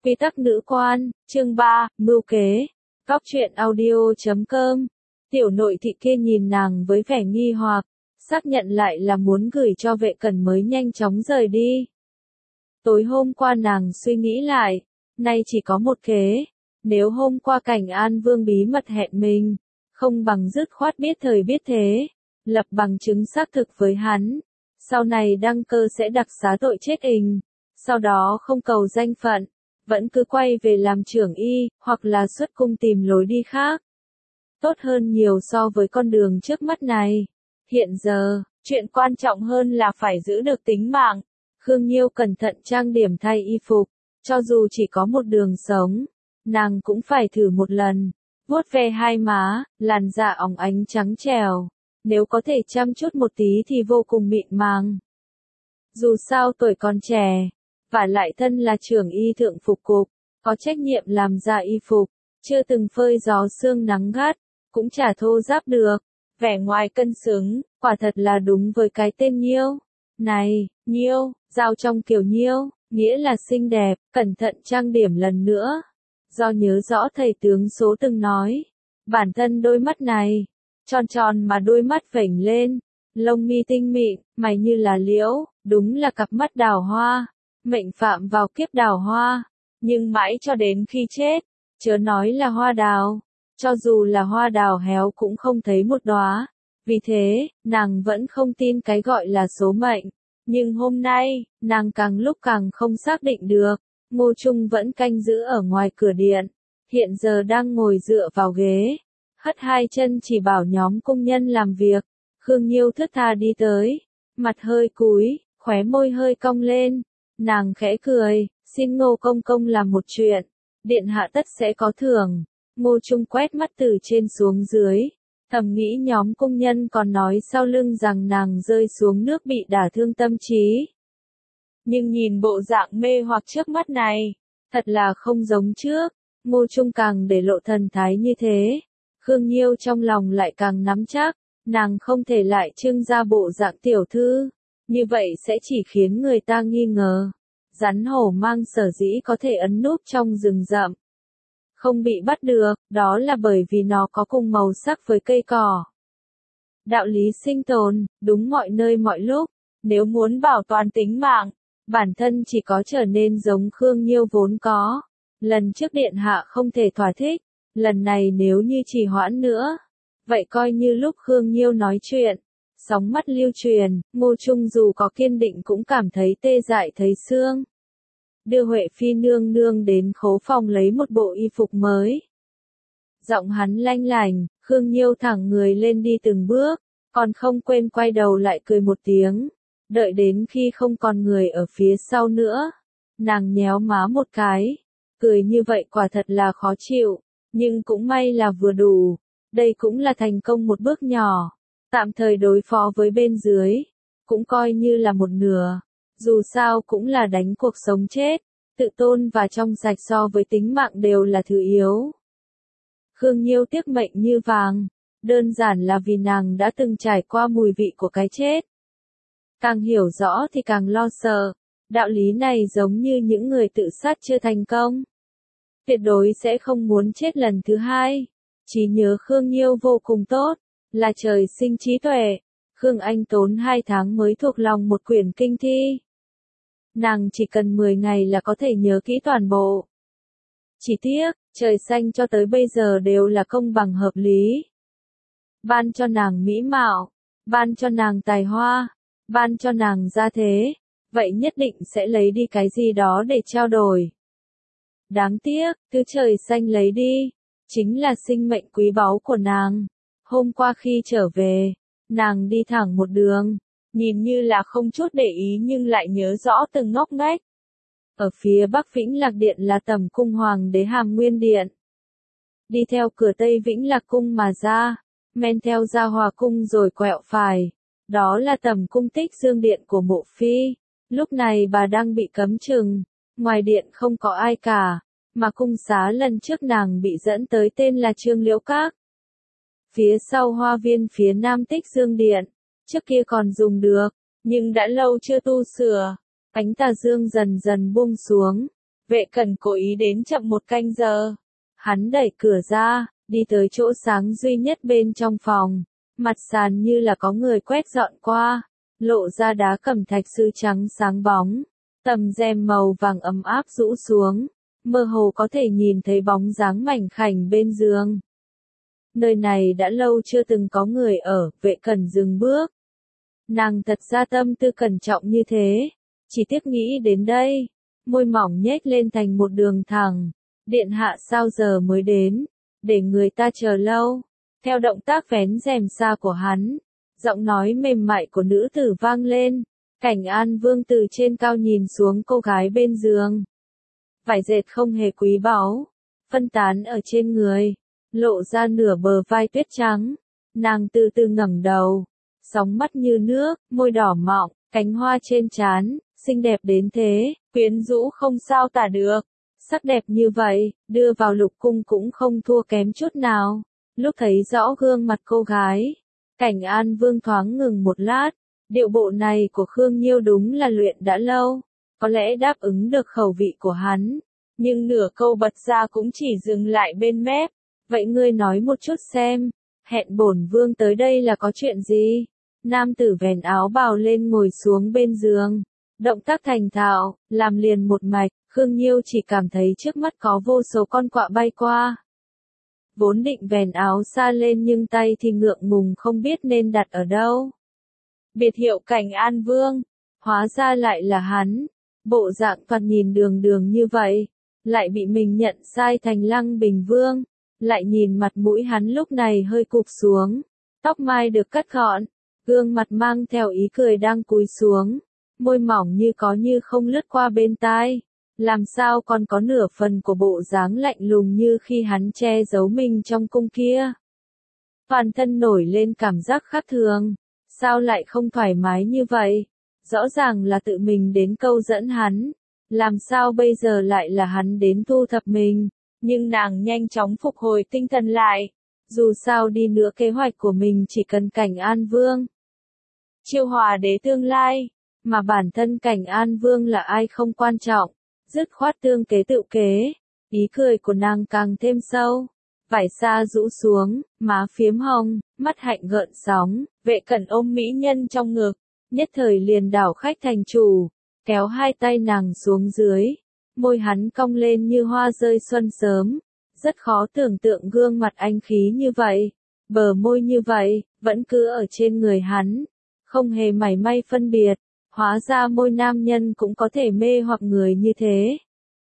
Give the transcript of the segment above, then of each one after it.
Quy tắc nữ quan, chương 3, mưu kế. Góc truyện audio.com. Tiểu nội thị kia nhìn nàng với vẻ nghi hoặc, xác nhận lại là muốn gửi cho vệ cẩn mới nhanh chóng rời đi. Tối hôm qua nàng suy nghĩ lại, nay chỉ có một kế, nếu hôm qua Cảnh An Vương bí mật hẹn mình, không bằng dứt khoát biết thời biết thế, lập bằng chứng xác thực với hắn, sau này đăng cơ sẽ đặc xá tội chết ình, sau đó không cầu danh phận, vẫn cứ quay về làm trưởng y, hoặc là xuất cung tìm lối đi khác. Tốt hơn nhiều so với con đường trước mắt này. Hiện giờ, chuyện quan trọng hơn là phải giữ được tính mạng. Khương Nhiêu cẩn thận trang điểm thay y phục, cho dù chỉ có một đường sống, nàng cũng phải thử một lần. Vuốt ve hai má, làn da óng ánh trắng trẻo, nếu có thể chăm chút một tí thì vô cùng mịn màng. Dù sao tuổi còn trẻ, vả lại thân là trưởng y thượng phục cục, có trách nhiệm làm ra y phục, chưa từng phơi gió sương nắng gắt, cũng chả thô ráp được, vẻ ngoài cân xứng, quả thật là đúng với cái tên Nhiêu. Này, Nhiêu, giao trong kiểu Nhiêu, nghĩa là xinh đẹp, cẩn thận trang điểm lần nữa. Do nhớ rõ thầy tướng số từng nói, bản thân đôi mắt này, tròn tròn mà đôi mắt vểnh lên, lông mi tinh mịn, mày như là liễu, đúng là cặp mắt đào hoa, mệnh phạm vào kiếp đào hoa, nhưng mãi cho đến khi chết, chớ nói là hoa đào, cho dù là hoa đào héo cũng không thấy một đóa. Vì thế, nàng vẫn không tin cái gọi là số mệnh. Nhưng hôm nay, nàng càng lúc càng không xác định được. Ngô Trung vẫn canh giữ ở ngoài cửa điện. Hiện giờ đang ngồi dựa vào ghế. Hất hai chân chỉ bảo nhóm công nhân làm việc. Khương Nhiêu thướt tha đi tới. Mặt hơi cúi, khóe môi hơi cong lên. Nàng khẽ cười, xin Ngô công công làm một chuyện. Điện hạ tất sẽ có thưởng. Ngô Trung quét mắt từ trên xuống dưới. Thầm nghĩ nhóm công nhân còn nói sau lưng rằng nàng rơi xuống nước bị đả thương tâm trí. Nhưng nhìn bộ dạng mê hoặc trước mắt này, thật là không giống trước. Ngô Trung càng để lộ thần thái như thế. Khương Nhiêu trong lòng lại càng nắm chắc, nàng không thể lại trưng ra bộ dạng tiểu thư. Như vậy sẽ chỉ khiến người ta nghi ngờ. Rắn hổ mang sở dĩ có thể ẩn núp trong rừng rậm. Không bị bắt được, đó là bởi vì nó có cùng màu sắc với cây cỏ. Đạo lý sinh tồn, đúng mọi nơi mọi lúc, nếu muốn bảo toàn tính mạng, bản thân chỉ có trở nên giống Khương Nhiêu vốn có. Lần trước điện hạ không thể thỏa thích, lần này nếu như trì hoãn nữa, vậy coi như lúc Khương Nhiêu nói chuyện. Sóng mắt lưu truyền, Ngô Trung dù có kiên định cũng cảm thấy tê dại thấy xương. Đưa Huệ Phi nương nương đến khố phòng lấy một bộ y phục mới. Giọng hắn lanh lành, Khương Nhiêu thẳng người lên đi từng bước, còn không quên quay đầu lại cười một tiếng. Đợi đến khi không còn người ở phía sau nữa, nàng nhéo má một cái. Cười như vậy quả thật là khó chịu, nhưng cũng may là vừa đủ. Đây cũng là thành công một bước nhỏ, tạm thời đối phó với bên dưới, cũng coi như là một nửa. Dù sao cũng là đánh cuộc sống chết, tự tôn và trong sạch so với tính mạng đều là thứ yếu. Khương Nhiêu tiếc mệnh như vàng, đơn giản là vì nàng đã từng trải qua mùi vị của cái chết. Càng hiểu rõ thì càng lo sợ, đạo lý này giống như những người tự sát chưa thành công. Tuyệt đối sẽ không muốn chết lần thứ hai. Trí nhớ Khương Nhiêu vô cùng tốt, là trời sinh trí tuệ. Khương Anh tốn 2 tháng mới thuộc lòng một quyển kinh thi. Nàng chỉ cần 10 ngày là có thể nhớ kỹ toàn bộ. Chỉ tiếc, trời xanh cho tới bây giờ đều là công bằng hợp lý. Ban cho nàng mỹ mạo, ban cho nàng tài hoa, ban cho nàng gia thế, vậy nhất định sẽ lấy đi cái gì đó để trao đổi. Đáng tiếc, thứ trời xanh lấy đi, chính là sinh mệnh quý báu của nàng. Hôm qua khi trở về, nàng đi thẳng một đường. Nhìn như là không chút để ý nhưng lại nhớ rõ từng ngóc ngách. Ở phía bắc Vĩnh Lạc Điện là Tẩm cung Hoàng đế Hàm Nguyên Điện. Đi theo cửa Tây Vĩnh Lạc Cung mà ra, men theo ra Hòa Cung rồi quẹo phải. Đó là Tẩm cung Tích Dương Điện của Mộ Phi. Lúc này bà đang bị cấm chừng. Ngoài điện không có ai cả, mà cung xá lần trước nàng bị dẫn tới tên là Trương Liễu Các. Phía sau hoa viên phía nam Tích Dương Điện. Trước kia còn dùng được, nhưng đã lâu chưa tu sửa. Ánh tà dương dần dần buông xuống, Vệ Cẩn cố ý đến chậm 1 canh giờ. Hắn đẩy cửa ra, đi tới chỗ sáng duy nhất bên trong phòng. Mặt sàn như là có người quét dọn qua, lộ ra đá cẩm thạch sứ trắng sáng bóng. Tầm rèm màu vàng ấm áp rũ xuống, mơ hồ có thể nhìn thấy bóng dáng mảnh khảnh bên giường. Nơi này đã lâu chưa từng có người ở, Vệ Cẩn dừng bước. Nàng thật ra tâm tư cẩn trọng như thế, chỉ tiếc nghĩ đến đây, môi mỏng nhếch lên thành một đường thẳng. Điện hạ sao giờ mới đến, để người ta chờ lâu. Theo động tác vén rèm xa của hắn, giọng nói mềm mại của nữ tử vang lên. Cảnh An Vương từ trên cao nhìn xuống cô gái bên giường. Vải dệt không hề quý báu, phân tán ở trên người, lộ ra nửa bờ vai tuyết trắng. Nàng từ từ ngẩng đầu, sóng mắt như nước, môi đỏ mọng, cánh hoa trên trán, xinh đẹp đến thế, quyến rũ không sao tả được. Sắc đẹp như vậy, đưa vào lục cung cũng không thua kém chút nào. Lúc thấy rõ gương mặt cô gái, Cảnh An Vương thoáng ngừng một lát. Điệu bộ này của Khương Nhiêu đúng là luyện đã lâu, có lẽ đáp ứng được khẩu vị của hắn, nhưng nửa câu bật ra cũng chỉ dừng lại bên mép. Vậy ngươi nói một chút xem, hẹn bổn vương tới đây là có chuyện gì? Nam tử vén áo bào lên ngồi xuống bên giường, động tác thành thạo, làm liền một mạch. Khương Nhiêu chỉ cảm thấy trước mắt có vô số con quạ bay qua. Vốn định vén áo xa lên nhưng tay thì ngượng ngùng không biết nên đặt ở đâu. Biệt hiệu Cảnh An Vương, hóa ra lại là hắn. Bộ dạng thoạt nhìn đường đường như vậy, lại bị mình nhận sai thành Lăng Bình Vương. Lại nhìn mặt mũi hắn lúc này hơi cụp xuống, tóc mai được cắt gọn, gương mặt mang theo ý cười đang cúi xuống, môi mỏng như có như không lướt qua bên tai. Làm sao còn có nửa phần của bộ dáng lạnh lùng như khi hắn che giấu mình trong cung kia. Toàn thân nổi lên cảm giác khác thường, sao lại không thoải mái như vậy? Rõ ràng là tự mình đến câu dẫn hắn, làm sao bây giờ lại là hắn đến thu thập mình? Nhưng nàng nhanh chóng phục hồi tinh thần lại, dù sao đi nữa kế hoạch của mình chỉ cần Cảnh An Vương. Chiêu hòa đế tương lai, mà bản thân Cảnh An Vương là ai không quan trọng. Dứt khoát tương kế tự kế, ý cười của nàng càng thêm sâu, vải xa rũ xuống, má phiếm hồng, mắt hạnh gợn sóng. Vệ Cẩn ôm mỹ nhân trong ngực, nhất thời liền đảo khách thành chủ, kéo hai tay nàng xuống dưới, môi hắn cong lên như hoa rơi xuân sớm, rất khó tưởng tượng gương mặt anh khí như vậy, bờ môi như vậy, vẫn cứ ở trên người hắn, không hề mảy may phân biệt. Hóa ra môi nam nhân cũng có thể mê hoặc người như thế.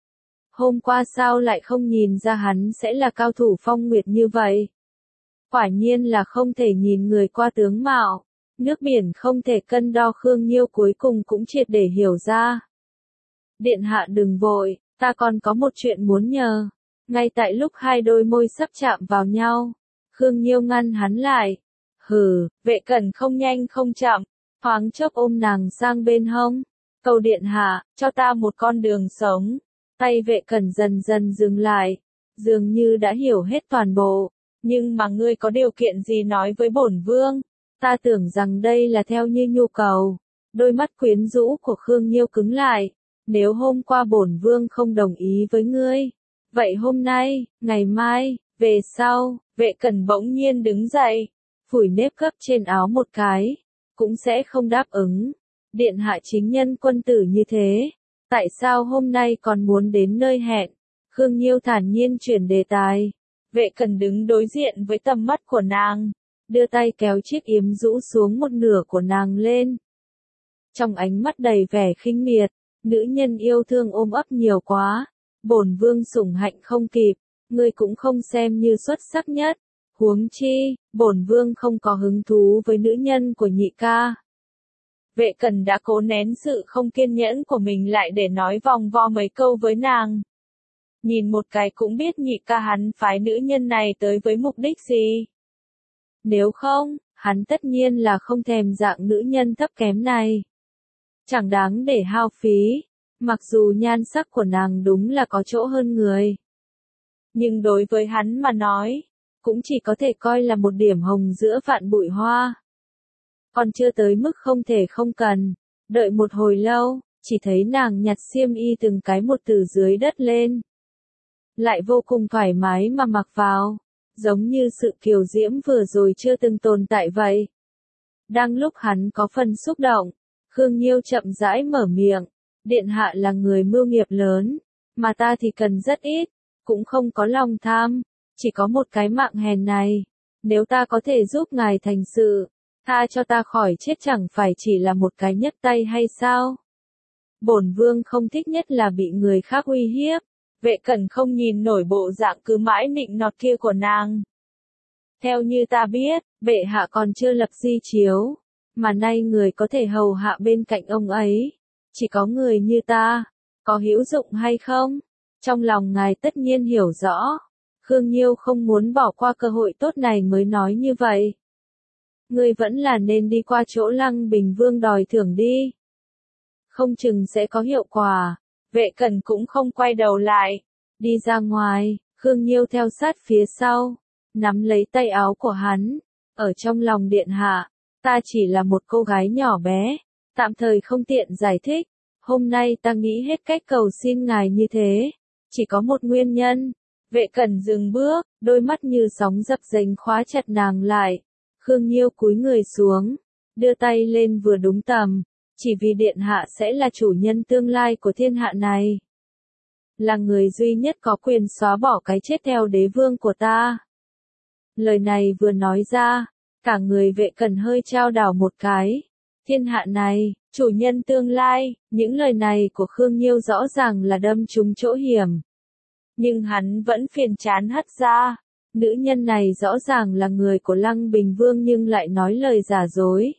Hôm qua sao lại không nhìn ra hắn sẽ là cao thủ phong nguyệt như vậy? Quả nhiên là không thể nhìn người qua tướng mạo. Nước biển không thể cân đo. Khương Nhiêu cuối cùng cũng triệt để hiểu ra. Điện hạ đừng vội, ta còn có một chuyện muốn nhờ. Ngay tại lúc hai đôi môi sắp chạm vào nhau, Khương Nhiêu ngăn hắn lại. Hừ, Vệ Cẩn không nhanh không chậm, thoáng chốc ôm nàng sang bên hông. Cầu điện hạ, cho ta một con đường sống. Tay Vệ Cẩn dần dần dừng lại, dường như đã hiểu hết toàn bộ. Nhưng mà ngươi có điều kiện gì nói với bổn vương? Ta tưởng rằng đây là theo như nhu cầu. Đôi mắt quyến rũ của Khương Nhiêu cứng lại. Nếu hôm qua bổn vương không đồng ý với ngươi, vậy hôm nay, ngày mai, về sau, Vệ Cẩn bỗng nhiên đứng dậy, phủi nếp gấp trên áo một cái, cũng sẽ không đáp ứng. Điện hạ chính nhân quân tử như thế, tại sao hôm nay còn muốn đến nơi hẹn? Khương Nhiêu thản nhiên chuyển đề tài. Vệ Cẩn đứng đối diện với tầm mắt của nàng, đưa tay kéo chiếc yếm rũ xuống một nửa của nàng lên. Trong ánh mắt đầy vẻ khinh miệt, nữ nhân yêu thương ôm ấp nhiều quá, bổn vương sủng hạnh không kịp, ngươi cũng không xem như xuất sắc nhất. Huống chi, bổn vương không có hứng thú với nữ nhân của nhị ca. Vệ Cẩn đã cố nén sự không kiên nhẫn của mình lại để nói vòng vo mấy câu với nàng. Nhìn một cái cũng biết nhị ca hắn phái nữ nhân này tới với mục đích gì. Nếu không, hắn tất nhiên là không thèm dạng nữ nhân thấp kém này. Chẳng đáng để hao phí, mặc dù nhan sắc của nàng đúng là có chỗ hơn người. Nhưng đối với hắn mà nói, cũng chỉ có thể coi là một điểm hồng giữa vạn bụi hoa. Còn chưa tới mức không thể không cần, đợi một hồi lâu, chỉ thấy nàng nhặt xiêm y từng cái một từ dưới đất lên. Lại vô cùng thoải mái mà mặc vào, giống như sự kiều diễm vừa rồi chưa từng tồn tại vậy. Đang lúc hắn có phần xúc động, Khương Nhiêu chậm rãi mở miệng, điện hạ là người mưu nghiệp lớn, mà ta thì cần rất ít, cũng không có lòng tham, chỉ có một cái mạng hèn này, nếu ta có thể giúp ngài thành sự, tha cho ta khỏi chết chẳng phải chỉ là một cái nhấc tay hay sao? Bổn vương không thích nhất là bị người khác uy hiếp. Vệ Cẩn không nhìn nổi bộ dạng cứ mãi nịnh nọt kia của nàng. Theo như ta biết, bệ hạ còn chưa lập di chiếu, mà nay người có thể hầu hạ bên cạnh ông ấy, chỉ có người như ta, có hữu dụng hay không? Trong lòng ngài tất nhiên hiểu rõ. Khương Nhiêu không muốn bỏ qua cơ hội tốt này mới nói như vậy. Ngươi vẫn là nên đi qua chỗ Lăng Bình Vương đòi thưởng đi. Không chừng sẽ có hiệu quả. Vệ Cẩn cũng không quay đầu lại. Đi ra ngoài, Khương Nhiêu theo sát phía sau, nắm lấy tay áo của hắn. Ở trong lòng điện hạ, ta chỉ là một cô gái nhỏ bé, tạm thời không tiện giải thích. Hôm nay ta nghĩ hết cách cầu xin ngài như thế. Chỉ có một nguyên nhân. Vệ Cẩn dừng bước, đôi mắt như sóng dập dềnh khóa chặt nàng lại. Khương Nhiêu cúi người xuống, đưa tay lên vừa đúng tầm, chỉ vì điện hạ sẽ là chủ nhân tương lai của thiên hạ này. Là người duy nhất có quyền xóa bỏ cái chết theo đế vương của ta. Lời này vừa nói ra, cả người Vệ Cẩn hơi chao đảo một cái. Thiên hạ này, chủ nhân tương lai, những lời này của Khương Nhiêu rõ ràng là đâm trúng chỗ hiểm. Nhưng hắn vẫn phiền chán hất ra. Nữ nhân này rõ ràng là người của Lăng Bình Vương nhưng lại nói lời giả dối.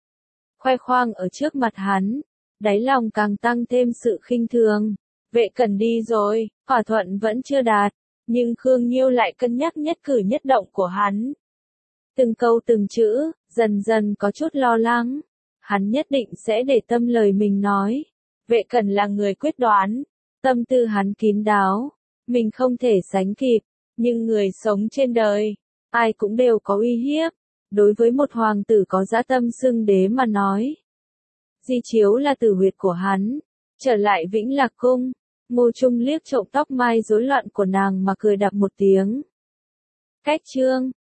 Khoe khoang ở trước mặt hắn, đáy lòng càng tăng thêm sự khinh thường. Vệ Cẩn đi rồi, thỏa thuận vẫn chưa đạt, nhưng Khương Nhiêu lại cân nhắc nhất cử nhất động của hắn. Từng câu từng chữ, dần dần có chút lo lắng. Hắn nhất định sẽ để tâm lời mình nói. Vệ Cẩn là người quyết đoán, tâm tư hắn kín đáo, mình không thể sánh kịp. Nhưng người sống trên đời, ai cũng đều có uy hiếp. Đối với một hoàng tử có dã tâm xưng đế mà nói, di chiếu là tử huyệt của hắn. Trở lại Vĩnh Lạc Cung, Ngô Trung liếc trộm tóc mai rối loạn của nàng mà cười đạp một tiếng. Cách chương